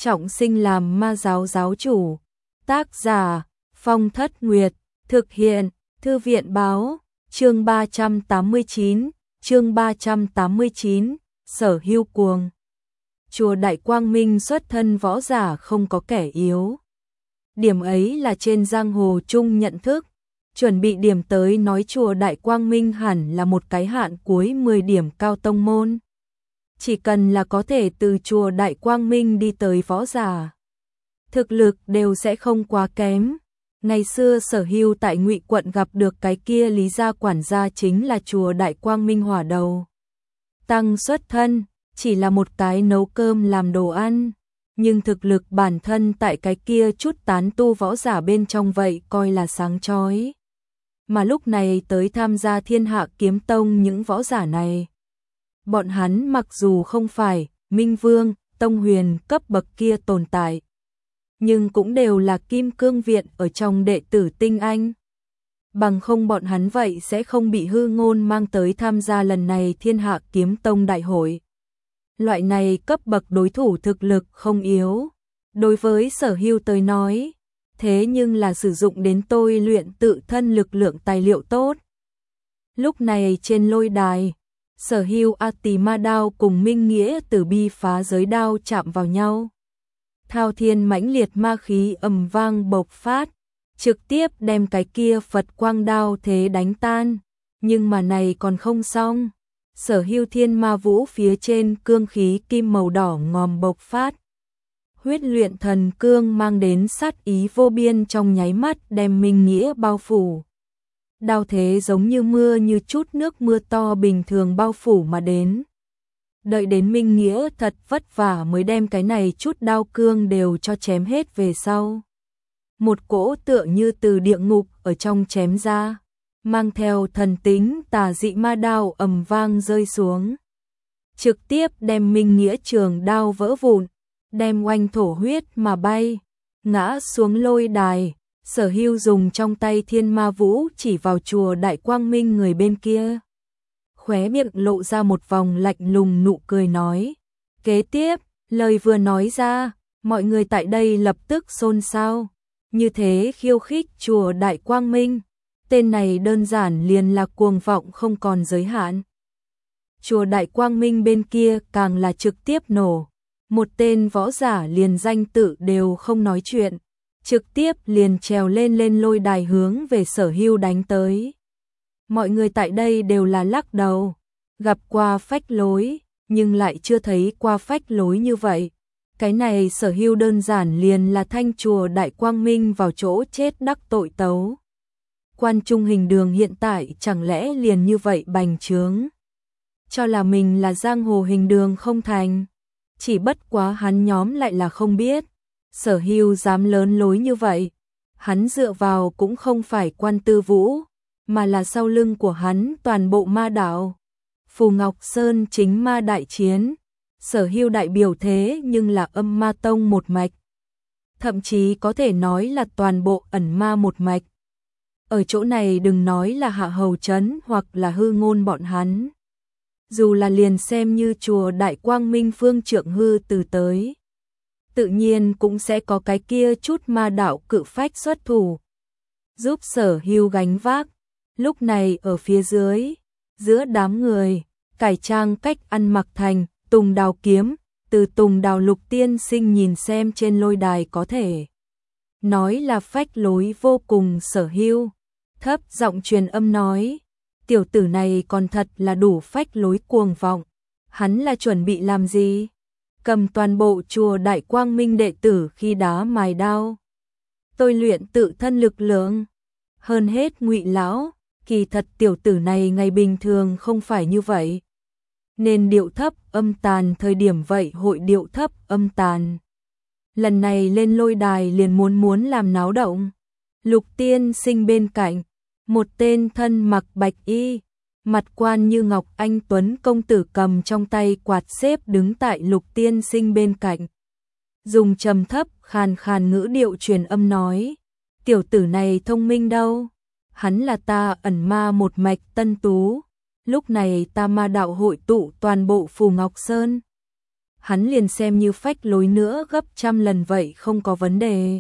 trọng sinh làm ma giáo giáo chủ. Tác giả Phong Thất Nguyệt, thực hiện Thư viện báo, chương 389, Sở Hưu cuồng. Chùa Đại Quang Minh xuất thân võ giả không có kẻ yếu. Điểm ấy là trên giang hồ chung nhận thức, chuẩn bị điểm tới nói chùa Đại Quang Minh hẳn là một cái hạn cuối 10 điểm cao tông môn. Chỉ cần là có thể từ chùa Đại Quang Minh đi tới võ giả, thực lực đều sẽ không quá kém. Ngày xưa Sở Hưu tại Ngụy quận gặp được cái kia Lý gia quản gia chính là chùa Đại Quang Minh hỏa đầu. Tăng xuất thân, chỉ là một cái nấu cơm làm đồ ăn, nhưng thực lực bản thân tại cái kia chút tán tu võ giả bên trong vậy coi là sáng chói. Mà lúc này tới tham gia Thiên Hạ Kiếm Tông những võ giả này, bọn hắn mặc dù không phải Minh Vương, Tông Huyền cấp bậc kia tồn tại, nhưng cũng đều là Kim Cương Viện ở trong đệ tử tinh anh. Bằng không bọn hắn vậy sẽ không bị hư ngôn mang tới tham gia lần này Thiên Hạ Kiếm Tông đại hội. Loại này cấp bậc đối thủ thực lực không yếu, đối với Sở Hưu tới nói, thế nhưng là sử dụng đến tôi luyện tự thân lực lượng tài liệu tốt. Lúc này trên lôi đài, Sở Hưu A Tỳ Ma đao cùng Minh Nghĩa Tử Bi phá giới đao chạm vào nhau. Thao thiên mãnh liệt ma khí ầm vang bộc phát, trực tiếp đem cái kia Phật quang đao thế đánh tan. Nhưng mà này còn không xong, Sở Hưu thiên ma vũ phía trên cương khí kim màu đỏ ngòm bộc phát. Huyết luyện thần cương mang đến sát ý vô biên trong nháy mắt đem Minh Nghĩa bao phủ. Đao thế giống như mưa như chút nước mưa to bình thường bao phủ mà đến. Đợi đến Minh Nghĩa thật vất vả mới đem cái này chút đao cương đều cho chém hết về sau. Một cỗ tựa như từ địa ngục ở trong chém ra, mang theo thần tính tà dị ma đao ầm vang rơi xuống. Trực tiếp đem Minh Nghĩa trường đao vỡ vụn, đem oanh thổ huyết mà bay, ngã xuống lôi đài. Sở Hưu dùng trong tay thiên ma vũ chỉ vào chùa Đại Quang Minh người bên kia. Khóe miệng lộ ra một vòng lạnh lùng nụ cười nói. Kế tiếp, lời vừa nói ra, mọi người tại đây lập tức xôn xao. Như thế khiêu khích chùa Đại Quang Minh, tên này đơn giản liền là cuồng vọng không còn giới hạn. Chùa Đại Quang Minh bên kia càng là trực tiếp nổ. Một tên võ giả liền danh tự đều không nói chuyện, trực tiếp liền trèo lên lôi đài hướng về Sở Hưu đánh tới. Mọi người tại đây đều là lắc đầu, gặp qua phách lối, nhưng lại chưa thấy qua phách lối như vậy. Cái này Sở Hưu đơn giản liền là thanh chùa Đại Quang Minh vào chỗ chết đắc tội tấu. Quan Trung Hình Đường hiện tại chẳng lẽ liền như vậy bành trướng, cho là mình là giang hồ Hình Đường không thành. Chỉ bất quá hắn nhóm lại là không biết, Sở Hưu dám lớn lối như vậy, hắn dựa vào cũng không phải Quan Tư Vũ, mà là sau lưng của hắn toàn bộ ma đạo. Phù Ngọc Sơn chính ma đại chiến, Sở Hưu đại biểu thế nhưng là âm ma tông một mạch. Thậm chí có thể nói là toàn bộ ẩn ma một mạch. Ở chỗ này đừng nói là Hạ Hầu Trấn hoặc là hư ngôn bọn hắn. Dù là liền xem như chùa Đại Quang Minh Phương Trượng Hư từ tới, tự nhiên cũng sẽ có cái kia chút ma đạo cự phách xuất thủ, giúp Sở Hưu gánh vác. Lúc này ở phía dưới, giữa đám người, cải trang cách ăn mặc thành Tùng Đào kiếm, từ Tùng Đào Lục tiên sinh nhìn xem trên lôi đài có thể nói là phách lối vô cùng. Sở Hưu thấp giọng truyền âm nói, tiểu tử này còn thật là đủ phách lối cuồng vọng. Hắn là chuẩn bị làm gì? Cầm toàn bộ chùa Đại Quang Minh đệ tử khi đá mài đao, tôi luyện tự thân lực lượng. Hơn hết Ngụy lão, kỳ thật tiểu tử này ngày bình thường không phải như vậy, nên điệu thấp âm tàn, thời điểm vậy hội điệu thấp âm tàn. Lần này lên lôi đài liền muốn làm náo động. Lục tiên sinh bên cạnh, một tên thân mặc bạch y, mặt quan như ngọc anh tuấn công tử cầm trong tay quạt xếp đứng tại Lục tiên sinh bên cạnh. Dùng trầm thấp khàn khàn ngữ điệu truyền âm nói, tiểu tử này thông minh đâu, hắn là ta ẩn ma một mạch tân tú. Lúc này ta ma đạo hội tụ toàn bộ Phù Ngọc Sơn, hắn liền xem như phách lối nữa gấp trăm lần vậy không có vấn đề.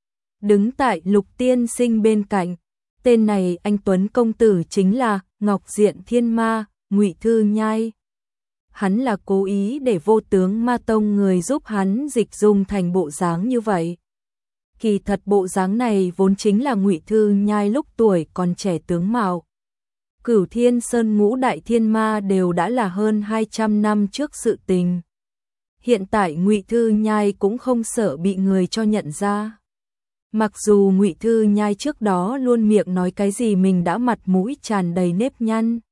Đứng tại Lục tiên sinh bên cạnh, tên này anh tuấn công tử chính là Ngọc Diện Thiên Ma, Ngụy Thư Nhai. Hắn là cố ý để Vô Tướng Ma Tông người giúp hắn dịch dung thành bộ dáng như vậy. Kỳ thật bộ dáng này vốn chính là Ngụy Thư Nhai lúc tuổi còn trẻ tướng mạo. Cửu Thiên Sơn Ngũ Đại Thiên Ma đều đã là hơn 200 năm trước sự tình. Hiện tại Ngụy Thư Nhai cũng không sợ bị người cho nhận ra. Mặc dù Ngụy Thư Nhai trước đó luôn miệng nói cái gì mình đã mặt mũi tràn đầy nếp nhăn.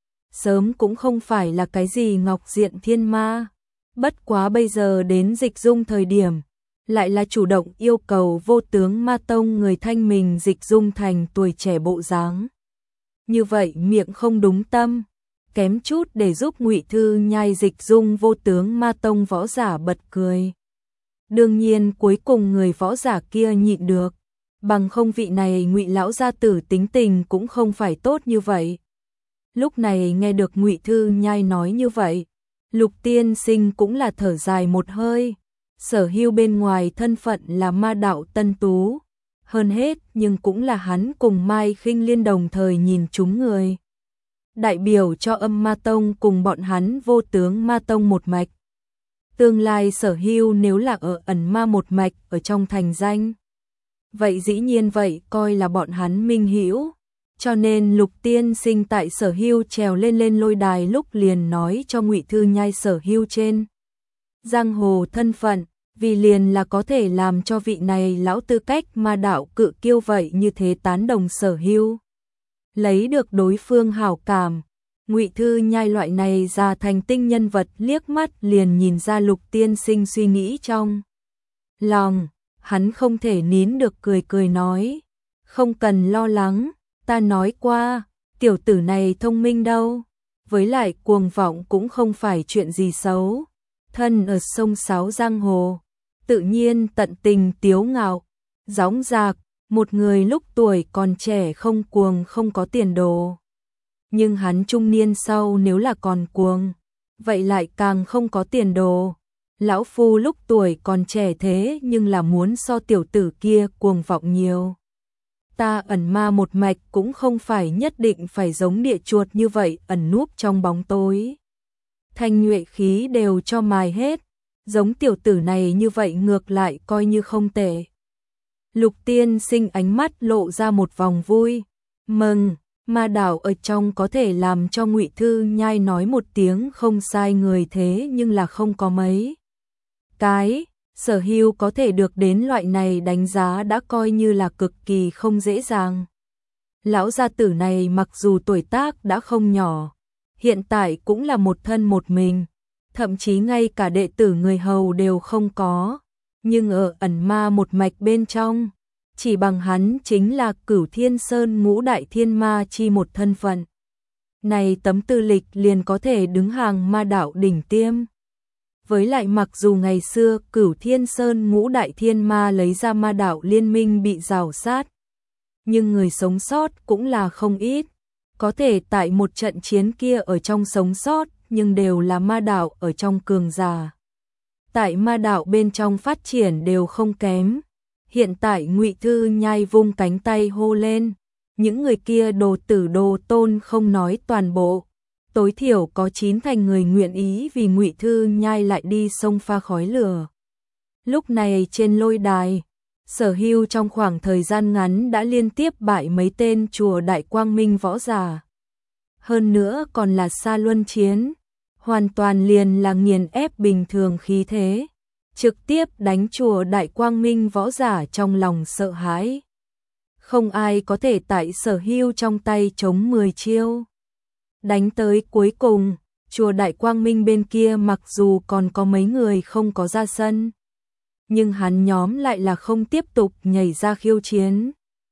Sớm cũng không phải là cái gì Ngọc Diện Thiên Ma. Bất quá bây giờ đến dịch dung thời điểm, lại là chủ động yêu cầu Vô Tướng Ma Tông người thanh mình dịch dung thành tuổi trẻ bộ dáng. Như vậy miệng không đúng tâm, kém chút để giúp Ngụy Thư Nhai dịch dung Vô Tướng Ma Tông võ giả bật cười. Đương nhiên cuối cùng người võ giả kia nhịn được, bằng không vị này Ngụy lão gia tử tính tình cũng không phải tốt như vậy. Lúc này nghe được Ngụy Thư Nhai nói như vậy, Lục tiên sinh cũng là thở dài một hơi. Sở Hưu bên ngoài thân phận là ma đạo tân tú, hơn hết nhưng cũng là hắn cùng Mai Khinh Liên đồng thời nhìn chúng người. Đại biểu cho Âm Ma Tông cùng bọn hắn Vô Tướng Ma Tông một mạch. Tương lai Sở Hưu nếu là ở ẩn ma một mạch ở trong thành danh, vậy dĩ nhiên vậy coi là bọn hắn minh hữu. Cho nên Lục tiên sinh tại Sở Hưu trèo lên lôi đài lúc liền nói cho Ngụy Thư Nhai Sở Hưu trên giang hồ thân phận, vì liền là có thể làm cho vị này lão tư cách ma đạo cự kiêu vậy như thế tán đồng Sở Hưu. Lấy được đối phương hảo cảm, Ngụy Thư Nhai loại này ra thành tinh nhân vật liếc mắt liền nhìn ra Lục tiên sinh suy nghĩ trong lòng, hắn không thể nín được cười nói, không cần lo lắng, ta nói qua, tiểu tử này thông minh đâu, với lại cuồng vọng cũng không phải chuyện gì xấu, thân ở sông sáo giang hồ, tự nhiên tận tình tiếu ngạo, dõng dạc, một người lúc tuổi còn trẻ không cuồng không có tiền đồ. Nhưng hắn trung niên sau nếu là còn cuồng, vậy lại càng không có tiền đồ. Lão phu lúc tuổi còn trẻ thế nhưng là muốn so tiểu tử kia cuồng vọng nhiều. Ta ẩn ma một mạch cũng không phải nhất định phải giống địa chuột như vậy ẩn núp trong bóng tối. Thanh nhuệ khí đều cho mài hết, giống tiểu tử này như vậy ngược lại coi như không tệ. Lục tiên sinh ánh mắt lộ ra một vòng vui, mừng, ma đạo ở trong có thể làm cho Ngụy Thư Nhai nói một tiếng không sai người thế nhưng là không có mấy. Cái, Sở Hưu có thể được đến loại này đánh giá đã coi như là cực kỳ không dễ dàng. Lão gia tử này mặc dù tuổi tác đã không nhỏ, hiện tại cũng là một thân một mình, thậm chí ngay cả đệ tử người hầu đều không có, nhưng ở ẩn ma một mạch bên trong, chỉ bằng hắn chính là Cửu Thiên Sơn Ngũ Đại Thiên Ma chi một thân phận. Này tấm tư lịch liền có thể đứng hàng ma đạo đỉnh tiêm. Với lại mặc dù ngày xưa Cửu Thiên Sơn Ngũ Đại Thiên Ma lấy ra ma đạo liên minh bị rào sát, nhưng người sống sót cũng là không ít. Có thể tại một trận chiến kia ở trong sống sót, nhưng đều là ma đạo ở trong cường giả. Tại ma đạo bên trong phát triển đều không kém. Hiện tại Ngụy Thư Nhai vung cánh tay hô lên, những người kia đồ tử đồ tôn không nói toàn bộ, tối thiểu có 9 thành người nguyện ý vì Ngụy Thư Nhai lại đi sông pha khói lửa. Lúc này trên lôi đài, Sở Hưu trong khoảng thời gian ngắn đã liên tiếp bại mấy tên chùa Đại Quang Minh võ giả. Hơn nữa còn là xa luân chiến, hoàn toàn liền là nghiền ép bình thường khí thế, trực tiếp đánh chùa Đại Quang Minh võ giả trong lòng sợ hãi. Không ai có thể tại Sở Hưu trong tay chống 10 chiêu. Đánh tới cuối cùng, chùa Đại Quang Minh bên kia mặc dù còn có mấy người không có ra sân, nhưng hắn nhóm lại là không tiếp tục nhảy ra khiêu chiến,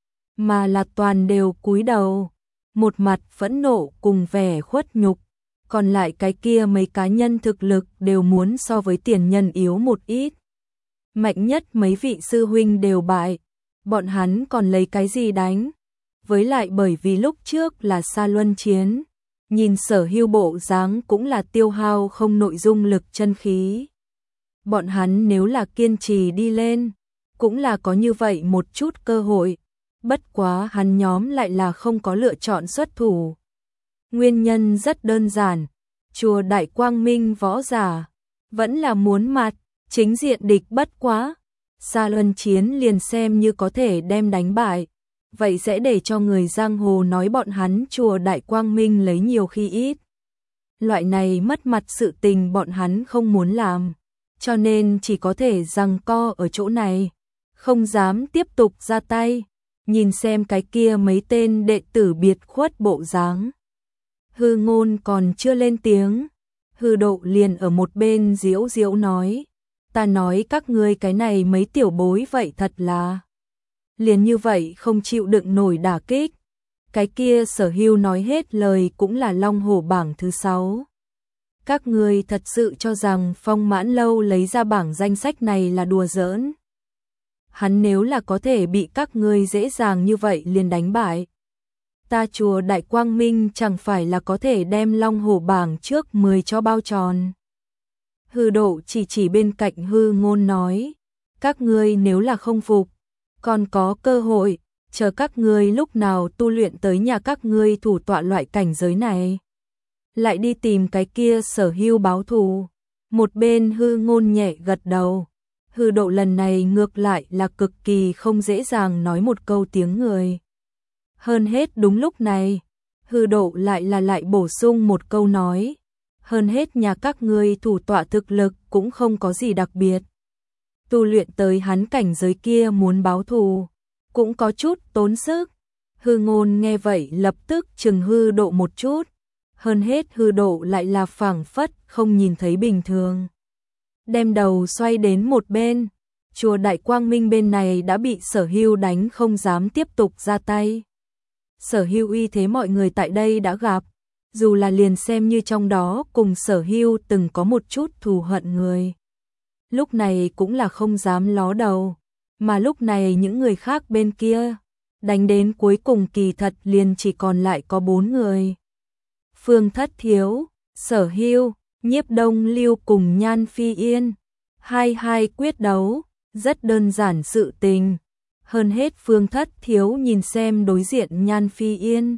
mà là toàn đều cúi đầu, một mặt phẫn nộ cùng vẻ khuất nhục, còn lại cái kia mấy cá nhân thực lực đều muốn so với tiền nhân yếu một ít. Mạnh nhất mấy vị sư huynh đều bại, bọn hắn còn lấy cái gì đánh? Với lại bởi vì lúc trước là xa luân chiến, nhìn Sở Hưu bộ dáng cũng là tiêu hao không nội dung lực chân khí, bọn hắn nếu là kiên trì đi lên, cũng là có như vậy một chút cơ hội, bất quá hắn nhóm lại là không có lựa chọn xuất thủ. Nguyên nhân rất đơn giản, chùa Đại Quang Minh võ giả vẫn là muốn mặt, chính diện địch bất quá, Sa Luân chiến liền xem như có thể đem đánh bại, vậy sẽ để cho người giang hồ nói bọn hắn chùa Đại Quang Minh lấy nhiều khi ít. Loại này mất mặt sự tình bọn hắn không muốn làm, cho nên chỉ có thể giằng co ở chỗ này, không dám tiếp tục ra tay, nhìn xem cái kia mấy tên đệ tử biệt khuất bộ dáng. Hư Ngôn còn chưa lên tiếng, Hư Độ liền ở một bên diễu diễu nói, ta nói các ngươi cái này mấy tiểu bối vậy thật là liền như vậy không chịu đựng nổi đả kích. Cái kia Sở Hưu nói hết lời cũng là Long Hổ bảng thứ 6. Các ngươi thật sự cho rằng Phong Mãn Lâu lấy ra bảng danh sách này là đùa giỡn? Hắn nếu là có thể bị các ngươi dễ dàng như vậy liền đánh bại, ta chùa Đại Quang Minh chẳng phải là có thể đem Long Hổ bảng trước 10 cho bao tròn. Hư Độ chỉ bên cạnh Hư Ngôn nói, các ngươi nếu là không phục, còn có cơ hội, chờ các ngươi lúc nào tu luyện tới nhà các ngươi thủ tọa loại cảnh giới này, lại đi tìm cái kia Sở Hưu báo thù. Một bên Hư Ngôn nhẹ gật đầu, Hư Độ lần này ngược lại là cực kỳ không dễ dàng nói một câu tiếng người. Hơn hết đúng lúc này, Hư Độ lại bổ sung một câu nói, hơn hết nhà các ngươi thủ tọa thực lực cũng không có gì đặc biệt. Tu luyện tới hắn cảnh giới kia muốn báo thù, cũng có chút tốn sức. Hư Ngôn nghe vậy lập tức chừng Hư Độ một chút, hơn hết Hư Độ lại là phảng phất không nhìn thấy bình thường. Đem đầu xoay đến một bên, chùa Đại Quang Minh bên này đã bị Sở Hưu đánh không dám tiếp tục ra tay. Sở Hưu uy thế mọi người tại đây đã gặp, dù là liền xem như trong đó cùng Sở Hưu từng có một chút thù hận người, lúc này cũng là không dám ló đầu, mà lúc này những người khác bên kia, đánh đến cuối cùng kỳ thật liền chỉ còn lại có 4 người. Phương Thất Thiếu, Sở Hưu, Nhiếp Đông Lưu cùng Nhan Phi Yên, hai quyết đấu, rất đơn giản sự tình. Hơn hết Phương Thất Thiếu nhìn xem đối diện Nhan Phi Yên,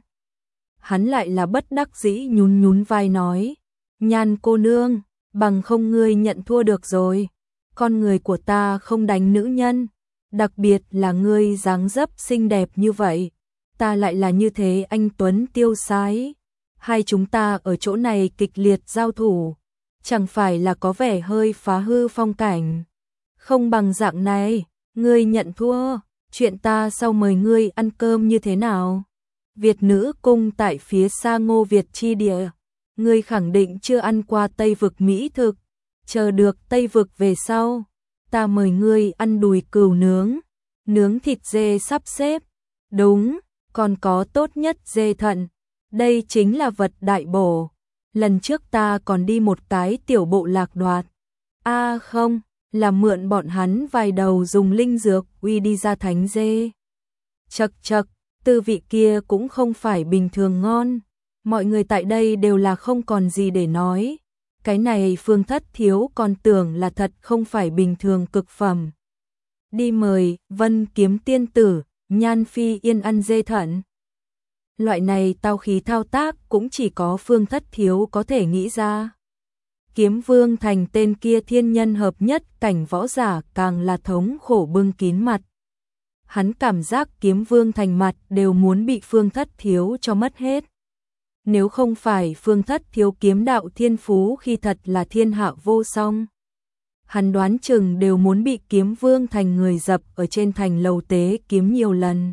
hắn lại là bất đắc dĩ nhún vai nói, Nhan cô nương, bằng không ngươi nhận thua được rồi, con người của ta không đánh nữ nhân, đặc biệt là ngươi dáng dấp xinh đẹp như vậy, ta lại là như thế anh tuấn tiêu sái, hai chúng ta ở chỗ này kịch liệt giao thủ, chẳng phải là có vẻ hơi phá hư phong cảnh. Không bằng dạng này, ngươi nhận thua, chuyện ta sau mời ngươi ăn cơm như thế nào? Việt nữ cung tại phía xa Ngô Việt chi địa, ngươi khẳng định chưa ăn qua Tây vực mỹ thực, chờ được Tây vực về sau, ta mời ngươi ăn đùi cừu nướng, nướng thịt dê sắp xếp, đúng, còn có tốt nhất dê thận, đây chính là vật đại bổ. Lần trước ta còn đi một cái tiểu bộ lạc đoạt, không, là mượn bọn hắn vài đầu dùng linh dược uy đi ra thánh dê. Chậc, tư vị kia cũng không phải bình thường ngon, mọi người tại đây đều là không còn gì để nói. Cái này Phương Thất Thiếu còn tưởng là thật không phải bình thường cực phẩm. Đi mời Vân Kiếm tiên tử, Nhan Phi Yên ăn dê thận. Loại này tao khí thao tác cũng chỉ có Phương Thất Thiếu có thể nghĩ ra. Kiếm Vương Thành tên kia thiên nhân hợp nhất cảnh võ giả càng là thống khổ bưng kín mặt. Hắn cảm giác Kiếm Vương Thành mặt đều muốn bị Phương Thất Thiếu cho mất hết. Nếu không phải Phương Thất Thiếu kiếm đạo thiên phú khi thật là thiên hạ vô song, hắn đoán chừng đều muốn bị Kiếm Vương Thành người dập ở trên thành lầu tế kiếm nhiều lần.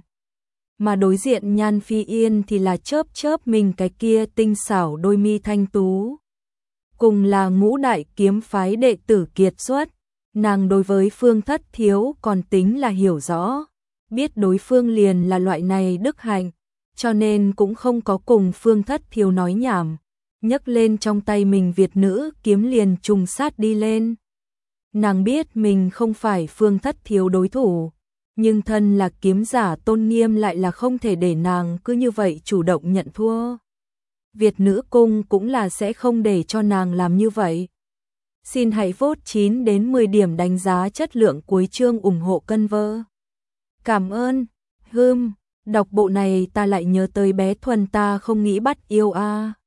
Mà đối diện Nhan Phi Yên thì là chớp mình cái kia tinh xảo đôi mi thanh tú. Cùng là ngũ đại kiếm phái đệ tử kiệt xuất, nàng đối với Phương Thất Thiếu còn tính là hiểu rõ, biết đối phương liền là loại này đức hạnh, cho nên cũng không có cùng Phương Thất Thiếu nói nhảm, nhấc lên trong tay mình Việt nữ kiếm liền trùng sát đi lên. Nàng biết mình không phải Phương Thất Thiếu đối thủ, nhưng thân là kiếm giả tôn nghiêm lại là không thể để nàng cứ như vậy chủ động nhận thua. Việt nữ cung cũng là sẽ không để cho nàng làm như vậy. Xin hãy vote 9 đến 10 điểm đánh giá chất lượng cuối chương ủng hộ cân vơ. Cảm ơn. Đọc bộ này ta lại nhớ tới bé Thuần ta không nghĩ bắt yêu a.